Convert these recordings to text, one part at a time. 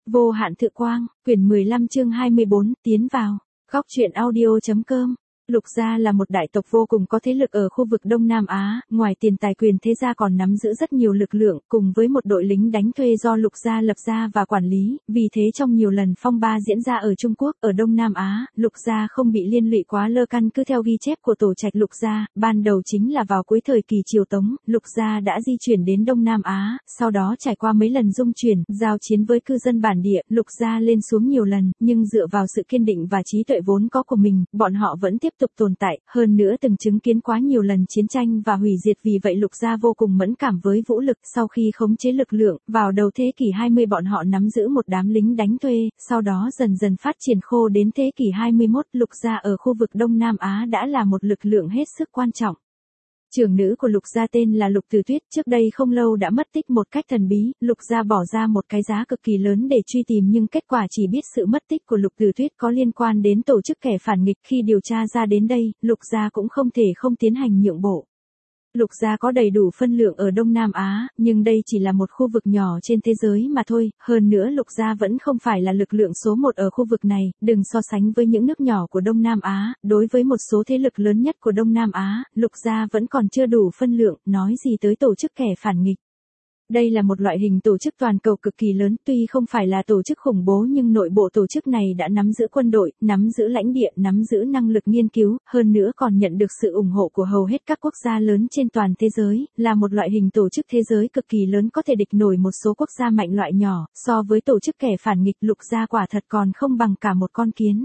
Vô hạn thự quang, quyển 15 chương 24, tiến vào. Góc truyện audio.com. Lục gia là một đại tộc vô cùng có thế lực ở khu vực Đông Nam Á, ngoài tiền tài quyền thế gia còn nắm giữ rất nhiều lực lượng, cùng với một đội lính đánh thuê do Lục gia lập ra và quản lý, vì thế trong nhiều lần phong ba diễn ra ở Trung Quốc, ở Đông Nam Á, Lục gia không bị liên lụy quá lơ căn cứ theo ghi chép của tổ trạch Lục gia, ban đầu chính là vào cuối thời kỳ Triều Tống, Lục gia đã di chuyển đến Đông Nam Á, sau đó trải qua mấy lần dung chuyển, giao chiến với cư dân bản địa, Lục gia lên xuống nhiều lần, nhưng dựa vào sự kiên định và trí tuệ vốn có của mình, bọn họ vẫn tiếp tục tồn tại, hơn nữa từng chứng kiến quá nhiều lần chiến tranh và hủy diệt, vì vậy Lục gia vô cùng mẫn cảm với vũ lực. Sau khi khống chế lực lượng, vào đầu thế kỷ 20 bọn họ nắm giữ một đám lính đánh thuê, sau đó dần dần phát triển khô đến thế kỷ 21, Lục gia ở khu vực Đông Nam Á đã là một lực lượng hết sức quan trọng. Trưởng nữ của Lục gia tên là Lục Từ Tuyết, trước đây không lâu đã mất tích một cách thần bí, Lục gia bỏ ra một cái giá cực kỳ lớn để truy tìm, nhưng kết quả chỉ biết sự mất tích của Lục Từ Tuyết có liên quan đến tổ chức kẻ phản nghịch. Khi điều tra ra đến đây, Lục gia cũng không thể không tiến hành nhượng bộ. Lục gia có đầy đủ phân lượng ở Đông Nam Á, nhưng đây chỉ là một khu vực nhỏ trên thế giới mà thôi, hơn nữa Lục gia vẫn không phải là lực lượng số một ở khu vực này, đừng so sánh với những nước nhỏ của Đông Nam Á, đối với một số thế lực lớn nhất của Đông Nam Á, Lục gia vẫn còn chưa đủ phân lượng, nói gì tới tổ chức kẻ phản nghịch. Đây là một loại hình tổ chức toàn cầu cực kỳ lớn, tuy không phải là tổ chức khủng bố nhưng nội bộ tổ chức này đã nắm giữ quân đội, nắm giữ lãnh địa, nắm giữ năng lực nghiên cứu, hơn nữa còn nhận được sự ủng hộ của hầu hết các quốc gia lớn trên toàn thế giới, là một loại hình tổ chức thế giới cực kỳ lớn có thể địch nổi một số quốc gia mạnh loại nhỏ, so với tổ chức kẻ phản nghịch Lục gia quả thật còn không bằng cả một con kiến.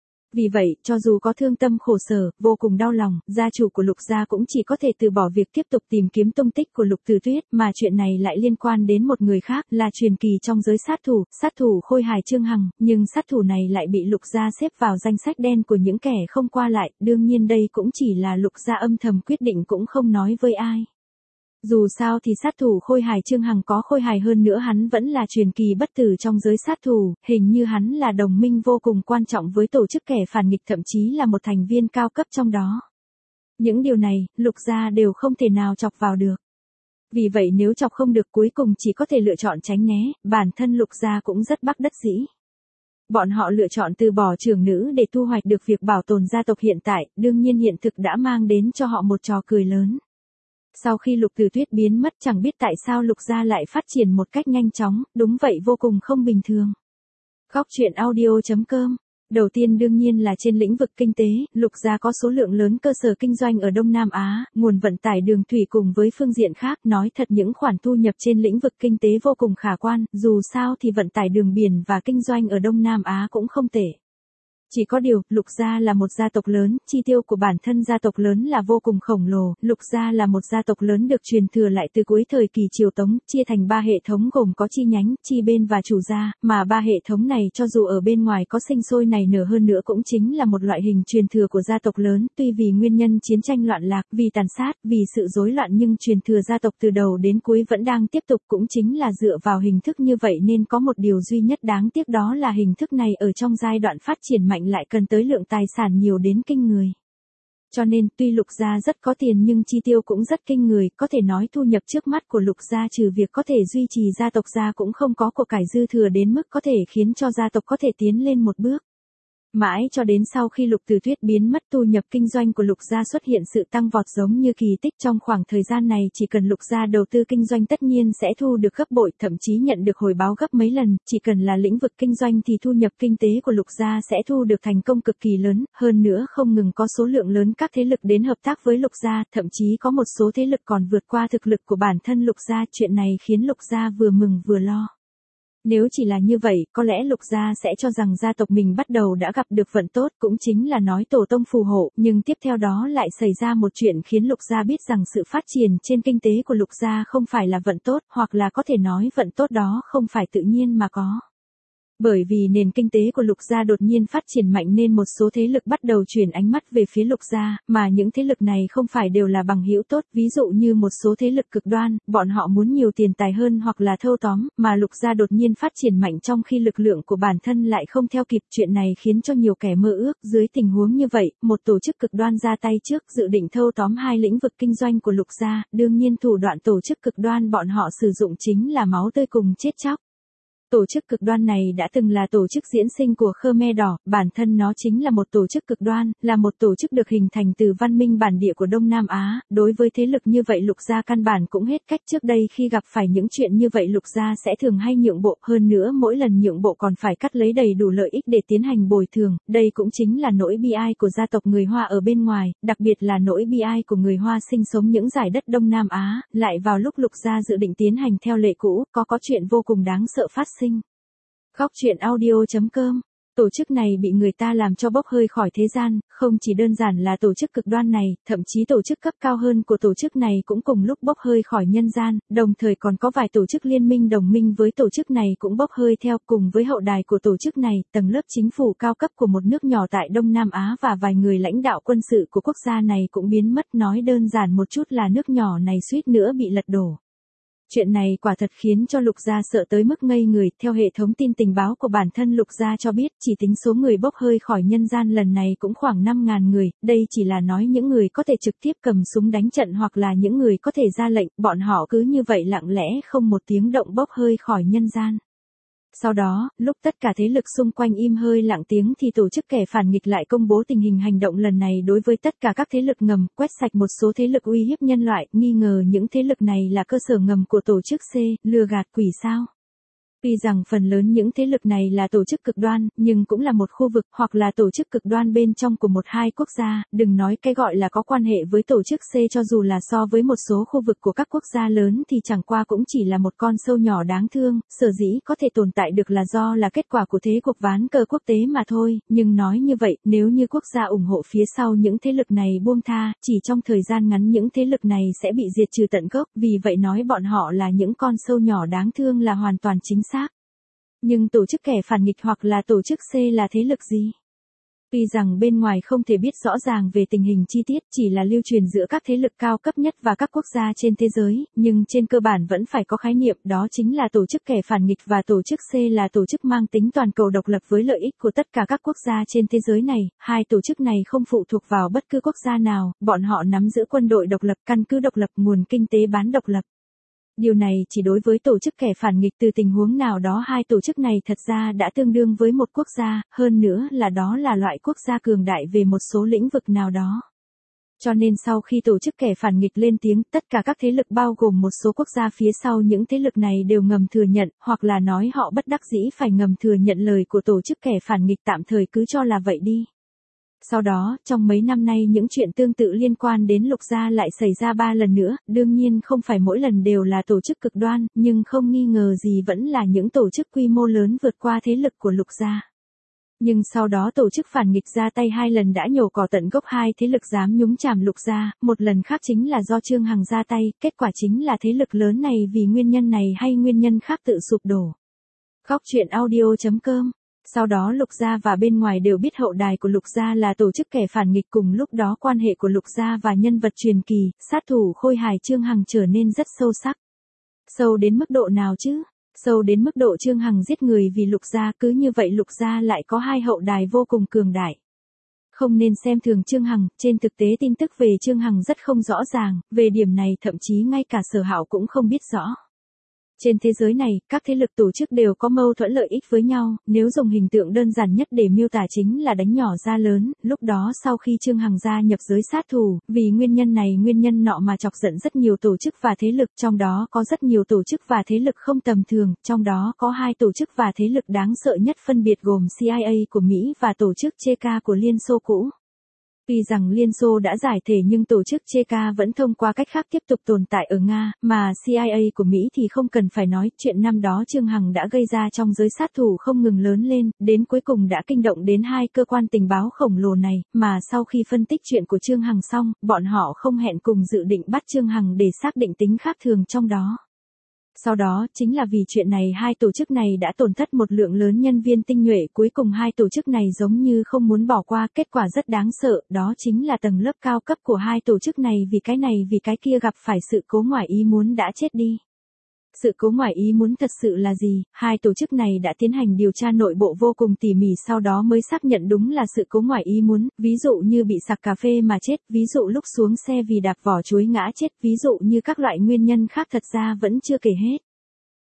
Vì vậy, cho dù có thương tâm khổ sở, vô cùng đau lòng, gia chủ của Lục gia cũng chỉ có thể từ bỏ việc tiếp tục tìm kiếm tung tích của Lục Từ Tuyết, mà chuyện này lại liên quan đến một người khác, là truyền kỳ trong giới sát thủ Khôi Hài Chương Hằng, nhưng sát thủ này lại bị Lục gia xếp vào danh sách đen của những kẻ không qua lại, đương nhiên đây cũng chỉ là Lục gia âm thầm quyết định cũng không nói với ai. Dù sao thì sát thủ Khôi Hài Chương Hằng có khôi hài hơn nữa hắn vẫn là truyền kỳ bất tử trong giới sát thủ, hình như hắn là đồng minh vô cùng quan trọng với tổ chức kẻ phản nghịch, thậm chí là một thành viên cao cấp trong đó. Những điều này, Lục gia đều không thể nào chọc vào được. Vì vậy nếu chọc không được cuối cùng chỉ có thể lựa chọn tránh né, bản thân Lục gia cũng rất bất đắc dĩ. Bọn họ lựa chọn từ bỏ trưởng nữ để thu hoạch được việc bảo tồn gia tộc hiện tại, đương nhiên hiện thực đã mang đến cho họ một trò cười lớn. Sau khi Lục Từ Tuyết biến mất, chẳng biết tại sao Lục gia lại phát triển một cách nhanh chóng, đúng vậy vô cùng không bình thường. Góc truyện audio.com. Đầu tiên đương nhiên là trên lĩnh vực kinh tế, Lục gia có số lượng lớn cơ sở kinh doanh ở Đông Nam Á, nguồn vận tải đường thủy cùng với phương diện khác, nói thật những khoản thu nhập trên lĩnh vực kinh tế vô cùng khả quan, dù sao thì vận tải đường biển và kinh doanh ở Đông Nam Á cũng không tệ. Chỉ có điều, Lục gia là một gia tộc lớn, chi tiêu của bản thân gia tộc lớn là vô cùng khổng lồ, Lục gia là một gia tộc lớn được truyền thừa lại từ cuối thời kỳ Triều Tống, chia thành 3 hệ thống gồm có chi nhánh, chi bên và chủ gia, mà 3 hệ thống này cho dù ở bên ngoài có sinh sôi nảy nở hơn nữa cũng chính là một loại hình truyền thừa của gia tộc lớn, tuy vì nguyên nhân chiến tranh loạn lạc, vì tàn sát, vì sự rối loạn nhưng truyền thừa gia tộc từ đầu đến cuối vẫn đang tiếp tục, cũng chính là dựa vào hình thức như vậy nên có một điều duy nhất đáng tiếc, đó là hình thức này ở trong giai đoạn phát triển mạnh lại cần tới lượng tài sản nhiều đến kinh người. Cho nên, tuy Lục gia rất có tiền nhưng chi tiêu cũng rất kinh người, có thể nói thu nhập trước mắt của Lục gia trừ việc có thể duy trì gia tộc ra cũng không có của cải dư thừa đến mức có thể khiến cho gia tộc có thể tiến lên một bước. Mãi cho đến sau khi Lục Từ Tuyết biến mất, thu nhập kinh doanh của Lục gia xuất hiện sự tăng vọt giống như kỳ tích. Trong khoảng thời gian này chỉ cần Lục gia đầu tư kinh doanh tất nhiên sẽ thu được gấp bội, thậm chí nhận được hồi báo gấp mấy lần, chỉ cần là lĩnh vực kinh doanh thì thu nhập kinh tế của Lục gia sẽ thu được thành công cực kỳ lớn, hơn nữa không ngừng có số lượng lớn các thế lực đến hợp tác với Lục gia, thậm chí có một số thế lực còn vượt qua thực lực của bản thân Lục gia, chuyện này khiến Lục gia vừa mừng vừa lo. Nếu chỉ là như vậy, có lẽ Lục gia sẽ cho rằng gia tộc mình bắt đầu đã gặp được vận tốt, cũng chính là nói tổ tông phù hộ, nhưng tiếp theo đó lại xảy ra một chuyện khiến Lục gia biết rằng sự phát triển trên kinh tế của Lục gia không phải là vận tốt, hoặc là có thể nói vận tốt đó không phải tự nhiên mà có. Bởi vì nền kinh tế của Lục gia đột nhiên phát triển mạnh nên một số thế lực bắt đầu chuyển ánh mắt về phía Lục gia, mà những thế lực này không phải đều là bằng hữu tốt, ví dụ như một số thế lực cực đoan, bọn họ muốn nhiều tiền tài hơn hoặc là thâu tóm, mà Lục gia đột nhiên phát triển mạnh trong khi lực lượng của bản thân lại không theo kịp, chuyện này khiến cho nhiều kẻ mơ ước. Dưới tình huống như vậy, một tổ chức cực đoan ra tay trước, dự định thâu tóm 2 lĩnh vực kinh doanh của Lục gia, đương nhiên thủ đoạn tổ chức cực đoan bọn họ sử dụng chính là máu tươi cùng chết chóc. Tổ chức cực đoan này đã từng là tổ chức diễn sinh của Khmer Đỏ, bản thân nó chính là một tổ chức cực đoan, là một tổ chức được hình thành từ văn minh bản địa của Đông Nam Á, đối với thế lực như vậy Lục Gia căn bản cũng hết cách. Trước đây khi gặp phải những chuyện như vậy Lục Gia sẽ thường hay nhượng bộ, hơn nữa mỗi lần nhượng bộ còn phải cắt lấy đầy đủ lợi ích để tiến hành bồi thường, đây cũng chính là nỗi bi ai của gia tộc người Hoa ở bên ngoài, đặc biệt là nỗi bi ai của người Hoa sinh sống những giải đất Đông Nam Á, lại vào lúc Lục Gia dự định tiến hành theo lệ cũ, có chuyện vô cùng đáng sợ phát sinh. Góc truyện audio.com. Tổ chức này bị người ta làm cho bốc hơi khỏi thế gian, không chỉ đơn giản là tổ chức cực đoan này, thậm chí tổ chức cấp cao hơn của tổ chức này cũng cùng lúc bốc hơi khỏi nhân gian, đồng thời còn có vài tổ chức liên minh đồng minh với tổ chức này cũng bốc hơi theo. Cùng với hậu đài của tổ chức này, tầng lớp chính phủ cao cấp của một nước nhỏ tại Đông Nam Á và vài người lãnh đạo quân sự của quốc gia này cũng biến mất, nói đơn giản một chút là nước nhỏ này suýt nữa bị lật đổ. Chuyện này quả thật khiến cho Lục Gia sợ tới mức ngây người, theo hệ thống tin tình báo của bản thân Lục Gia cho biết, chỉ tính số người bốc hơi khỏi nhân gian lần này cũng khoảng 5.000 người, đây chỉ là nói những người có thể trực tiếp cầm súng đánh trận hoặc là những người có thể ra lệnh, bọn họ cứ như vậy lặng lẽ không một tiếng động bốc hơi khỏi nhân gian. Sau đó, lúc tất cả thế lực xung quanh im hơi lặng tiếng thì tổ chức kẻ phản nghịch lại công bố tình hình hành động lần này đối với tất cả các thế lực ngầm, quét sạch một số thế lực uy hiếp nhân loại, nghi ngờ những thế lực này là cơ sở ngầm của tổ chức C, lừa gạt quỷ sao. Tuy rằng phần lớn những thế lực này là tổ chức cực đoan, nhưng cũng là một khu vực hoặc là tổ chức cực đoan bên trong của một hai quốc gia, đừng nói cái gọi là có quan hệ với tổ chức C, cho dù là so với một số khu vực của các quốc gia lớn thì chẳng qua cũng chỉ là một con sâu nhỏ đáng thương, sở dĩ có thể tồn tại được là do là kết quả của thế cuộc ván cờ quốc tế mà thôi, nhưng nói như vậy, nếu như quốc gia ủng hộ phía sau những thế lực này buông tha, chỉ trong thời gian ngắn những thế lực này sẽ bị diệt trừ tận gốc, vì vậy nói bọn họ là những con sâu nhỏ đáng thương là hoàn toàn chính xác. Nhưng tổ chức kẻ phản nghịch hoặc là tổ chức C là thế lực gì? Tuy rằng bên ngoài không thể biết rõ ràng về tình hình chi tiết, chỉ là lưu truyền giữa các thế lực cao cấp nhất và các quốc gia trên thế giới, nhưng trên cơ bản vẫn phải có khái niệm, đó chính là tổ chức kẻ phản nghịch và tổ chức C là tổ chức mang tính toàn cầu độc lập với lợi ích của tất cả các quốc gia trên thế giới này. Hai tổ chức này không phụ thuộc vào bất cứ quốc gia nào, bọn họ nắm giữ quân đội độc lập, căn cứ độc lập, nguồn kinh tế bán độc lập. Điều này chỉ đối với tổ chức kẻ phản nghịch, từ tình huống nào đó hai tổ chức này thật ra đã tương đương với một quốc gia, hơn nữa là đó là loại quốc gia cường đại về một số lĩnh vực nào đó. Cho nên sau khi tổ chức kẻ phản nghịch lên tiếng, tất cả các thế lực bao gồm một số quốc gia phía sau những thế lực này đều ngầm thừa nhận, hoặc là nói họ bất đắc dĩ phải ngầm thừa nhận lời của tổ chức kẻ phản nghịch, tạm thời cứ cho là vậy đi. Sau đó, trong mấy năm nay những chuyện tương tự liên quan đến Lục Gia lại xảy ra 3 lần nữa, đương nhiên không phải mỗi lần đều là tổ chức cực đoan, nhưng không nghi ngờ gì vẫn là những tổ chức quy mô lớn vượt qua thế lực của Lục Gia. Nhưng sau đó tổ chức phản nghịch ra tay 2 lần đã nhổ cỏ tận gốc hai thế lực dám nhúng chàm Lục Gia, một lần khác chính là do Trương Hằng ra tay, kết quả chính là thế lực lớn này vì nguyên nhân này hay nguyên nhân khác tự sụp đổ. Góc truyện audio.com. Sau đó Lục Gia và bên ngoài đều biết hậu đài của Lục Gia là tổ chức kẻ phản nghịch, cùng lúc đó quan hệ của Lục Gia và nhân vật truyền kỳ, sát thủ khôi hài Trương Hằng trở nên rất sâu sắc. Sâu đến mức độ nào chứ? Sâu đến mức độ Trương Hằng giết người vì Lục Gia, cứ như vậy Lục Gia lại có hai hậu đài vô cùng cường đại. Không nên xem thường Trương Hằng, trên thực tế tin tức về Trương Hằng rất không rõ ràng, về điểm này thậm chí ngay cả Sở Hạo cũng không biết rõ. Trên thế giới này, các thế lực tổ chức đều có mâu thuẫn lợi ích với nhau, nếu dùng hình tượng đơn giản nhất để miêu tả chính là đánh nhỏ ra lớn, lúc đó sau khi Trương Hằng gia nhập giới sát thủ, vì nguyên nhân này nguyên nhân nọ mà chọc giận rất nhiều tổ chức và thế lực, trong đó có rất nhiều tổ chức và thế lực không tầm thường, trong đó có hai tổ chức và thế lực đáng sợ nhất phân biệt gồm CIA của Mỹ và tổ chức Cheka của Liên Xô cũ. Tuy rằng Liên Xô đã giải thể nhưng tổ chức Cheka vẫn thông qua cách khác tiếp tục tồn tại ở Nga, mà CIA của Mỹ thì không cần phải nói, chuyện năm đó Trương Hằng đã gây ra trong giới sát thủ không ngừng lớn lên, đến cuối cùng đã kinh động đến hai cơ quan tình báo khổng lồ này, mà sau khi phân tích chuyện của Trương Hằng xong, bọn họ không hẹn cùng dự định bắt Trương Hằng để xác định tính khác thường trong đó. Sau đó, chính là vì chuyện này hai tổ chức này đã tổn thất một lượng lớn nhân viên tinh nhuệ, cuối cùng hai tổ chức này giống như không muốn bỏ qua, kết quả rất đáng sợ, đó chính là tầng lớp cao cấp của hai tổ chức này vì cái này vì cái kia gặp phải sự cố ngoài ý muốn đã chết đi. Sự cố ngoài ý muốn thật sự là gì? Hai tổ chức này đã tiến hành điều tra nội bộ vô cùng tỉ mỉ, sau đó mới xác nhận đúng là sự cố ngoài ý muốn, ví dụ như bị sặc cà phê mà chết, ví dụ lúc xuống xe vì đạp vỏ chuối ngã chết, ví dụ như các loại nguyên nhân khác thật ra vẫn chưa kể hết.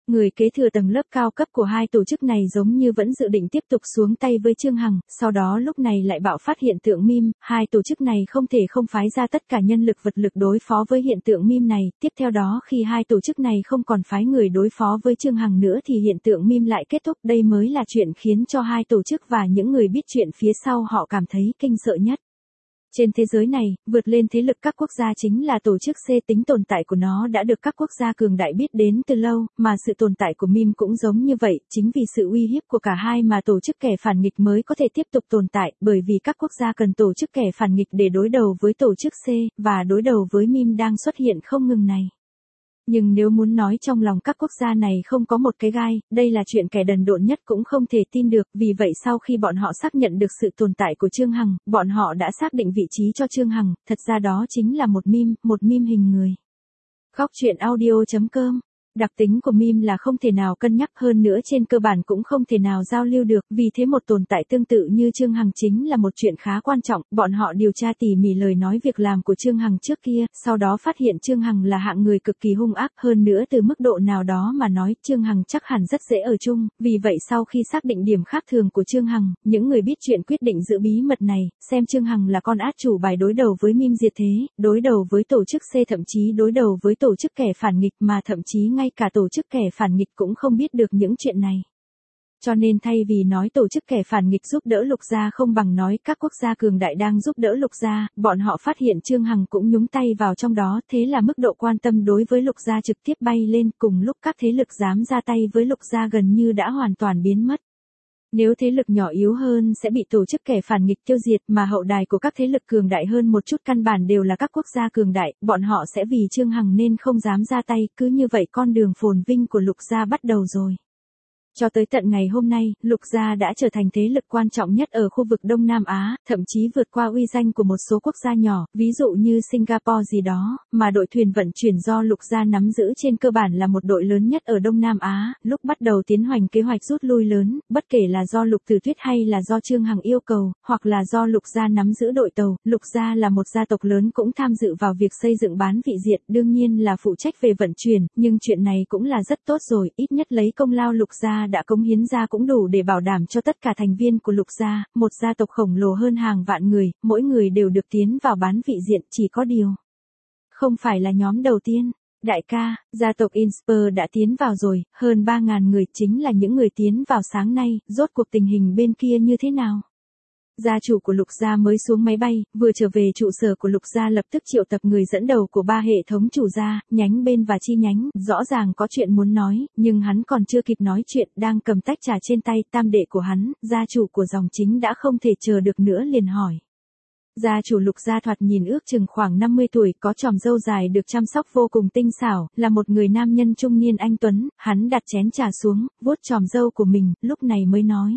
Người kế thừa tầng lớp cao cấp của hai tổ chức này giống như vẫn dự định tiếp tục xuống tay với Chương Hằng, sau đó lúc này lại bạo phát hiện tượng meme, hai tổ chức này không thể không phái ra tất cả nhân lực vật lực đối phó với hiện tượng meme này, tiếp theo đó khi hai tổ chức này không còn phái người đối phó với Chương Hằng nữa thì hiện tượng meme lại kết thúc, đây mới là chuyện khiến cho hai tổ chức và những người biết chuyện phía sau họ cảm thấy kinh sợ nhất. Trên thế giới này, vượt lên thế lực các quốc gia chính là tổ chức C, tính tồn tại của nó đã được các quốc gia cường đại biết đến từ lâu, mà sự tồn tại của meme cũng giống như vậy, chính vì sự uy hiếp của cả hai mà tổ chức kẻ phản nghịch mới có thể tiếp tục tồn tại, bởi vì các quốc gia cần tổ chức kẻ phản nghịch để đối đầu với tổ chức C, và đối đầu với meme đang xuất hiện không ngừng này. Nhưng nếu muốn nói trong lòng các quốc gia này không có một cái gai, đây là chuyện kẻ đần độn nhất cũng không thể tin được, vì vậy sau khi bọn họ xác nhận được sự tồn tại của Chương Hằng, bọn họ đã xác định vị trí cho Chương Hằng, thật ra đó chính là một meme hình người. Góc truyện audio.com. Đặc tính của meme là không thể nào cân nhắc, hơn nữa trên cơ bản cũng không thể nào giao lưu được, vì thế một tồn tại tương tự như Chương Hằng chính là một chuyện khá quan trọng, bọn họ điều tra tỉ mỉ lời nói việc làm của Chương Hằng trước kia, sau đó phát hiện Chương Hằng là hạng người cực kỳ hung ác, hơn nữa từ mức độ nào đó mà nói Chương Hằng chắc hẳn rất dễ ở chung, vì vậy sau khi xác định điểm khác thường của Chương Hằng, những người biết chuyện quyết định giữ bí mật này, xem Chương Hằng là con át chủ bài đối đầu với meme diệt thế, đối đầu với tổ chức C, thậm chí đối đầu với tổ chức kẻ phản nghịch, mà thậm chí ngay cả tổ chức kẻ phản nghịch cũng không biết được những chuyện này. Cho nên thay vì nói tổ chức kẻ phản nghịch giúp đỡ Lục Gia không bằng nói các quốc gia cường đại đang giúp đỡ Lục Gia, bọn họ phát hiện Chương Hằng cũng nhúng tay vào trong đó, thế là mức độ quan tâm đối với Lục Gia trực tiếp bay lên, cùng lúc các thế lực dám ra tay với Lục Gia gần như đã hoàn toàn biến mất. Nếu thế lực nhỏ yếu hơn sẽ bị tổ chức kẻ phản nghịch tiêu diệt, mà hậu đài của các thế lực cường đại hơn một chút căn bản đều là các quốc gia cường đại, bọn họ sẽ vì Chương Hằng nên không dám ra tay, cứ như vậy con đường phồn vinh của Lục Gia bắt đầu rồi. Cho tới tận ngày hôm nay, Lục Gia đã trở thành thế lực quan trọng nhất ở khu vực Đông Nam Á, thậm chí vượt qua uy danh của một số quốc gia nhỏ, ví dụ như Singapore gì đó, mà đội thuyền vận chuyển do Lục Gia nắm giữ trên cơ bản là một đội lớn nhất ở Đông Nam Á, lúc bắt đầu tiến hành kế hoạch rút lui lớn, bất kể là do Lục Tử Tuyết hay là do Chương Hằng yêu cầu, hoặc là do Lục Gia nắm giữ đội tàu, Lục Gia là một gia tộc lớn cũng tham dự vào việc xây dựng bán vị diện, đương nhiên là phụ trách về vận chuyển, nhưng chuyện này cũng là rất tốt rồi, ít nhất lấy công lao Lục Gia đã cống hiến ra cũng đủ để bảo đảm cho tất cả thành viên của Lục Gia, một gia tộc khổng lồ hơn hàng vạn người, mỗi người đều được tiến vào bán vị diện, chỉ có điều không phải là nhóm đầu tiên. Đại ca, gia tộc Insper đã tiến vào rồi, hơn 3.000 người chính là những người tiến vào sáng nay, rốt cuộc tình hình bên kia như thế nào? Gia chủ của Lục Gia mới xuống máy bay, vừa trở về trụ sở của Lục Gia lập tức triệu tập người dẫn đầu của 3 hệ thống chủ gia, nhánh bên và chi nhánh, rõ ràng có chuyện muốn nói, nhưng hắn còn chưa kịp nói chuyện, đang cầm tách trà trên tay, tam đệ của hắn, gia chủ của dòng chính đã không thể chờ được nữa liền hỏi. Gia chủ Lục Gia thoạt nhìn ước chừng khoảng 50 tuổi, có chòm râu dài được chăm sóc vô cùng tinh xảo, là một người nam nhân trung niên anh tuấn, hắn đặt chén trà xuống, vuốt chòm râu của mình, lúc này mới nói.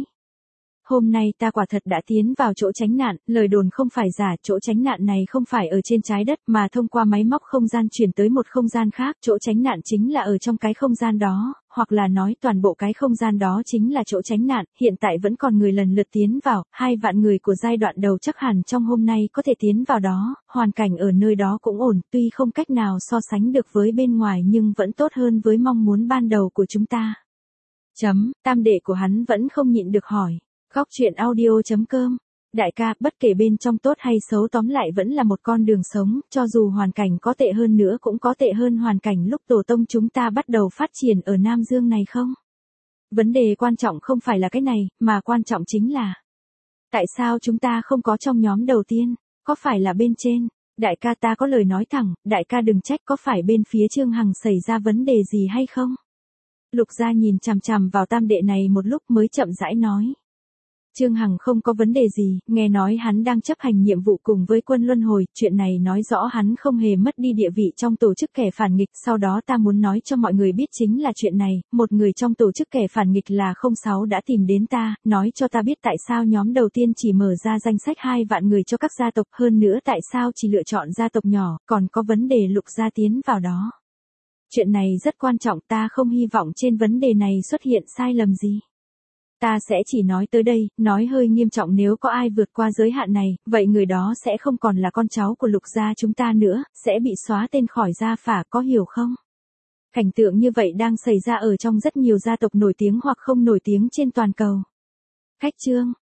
Hôm nay ta quả thật đã tiến vào chỗ tránh nạn, lời đồn không phải giả, chỗ tránh nạn này không phải ở trên trái đất mà thông qua máy móc không gian chuyển tới một không gian khác, chỗ tránh nạn chính là ở trong cái không gian đó, hoặc là nói toàn bộ cái không gian đó chính là chỗ tránh nạn, hiện tại vẫn còn người lần lượt tiến vào, 2 vạn người của giai đoạn đầu chắc hẳn trong hôm nay có thể tiến vào đó, hoàn cảnh ở nơi đó cũng ổn, tuy không cách nào so sánh được với bên ngoài nhưng vẫn tốt hơn với mong muốn ban đầu của chúng ta. Tam đệ của hắn vẫn không nhịn được hỏi. Góc truyện audio.com. Đại ca, bất kể bên trong tốt hay xấu tóm lại vẫn là một con đường sống, cho dù hoàn cảnh có tệ hơn nữa cũng có tệ hơn hoàn cảnh lúc tổ tông chúng ta bắt đầu phát triển ở Nam Dương này không? Vấn đề quan trọng không phải là cái này, mà quan trọng chính là tại sao chúng ta không có trong nhóm đầu tiên, có phải là bên trên? Đại ca ta có lời nói thẳng, đại ca đừng trách, có phải bên phía Chương Hằng xảy ra vấn đề gì hay không? Lục Gia nhìn chằm chằm vào tam đệ này một lúc mới chậm rãi nói. Chương Hằng không có vấn đề gì, nghe nói hắn đang chấp hành nhiệm vụ cùng với quân luân hồi, chuyện này nói rõ hắn không hề mất đi địa vị trong tổ chức kẻ phản nghịch, sau đó ta muốn nói cho mọi người biết chính là chuyện này, một người trong tổ chức kẻ phản nghịch là 06 đã tìm đến ta, nói cho ta biết tại sao nhóm đầu tiên chỉ mở ra danh sách 2 vạn người cho các gia tộc, hơn nữa tại sao chỉ lựa chọn gia tộc nhỏ, còn có vấn đề Lục Gia tiến vào đó. Chuyện này rất quan trọng, ta không hy vọng trên vấn đề này xuất hiện sai lầm gì. Ta sẽ chỉ nói tới đây, nói hơi nghiêm trọng, nếu có ai vượt qua giới hạn này, vậy người đó sẽ không còn là con cháu của Lục Gia chúng ta nữa, sẽ bị xóa tên khỏi gia phả, có hiểu không? Cảnh tượng như vậy đang xảy ra ở trong rất nhiều gia tộc nổi tiếng hoặc không nổi tiếng trên toàn cầu. Khách trương,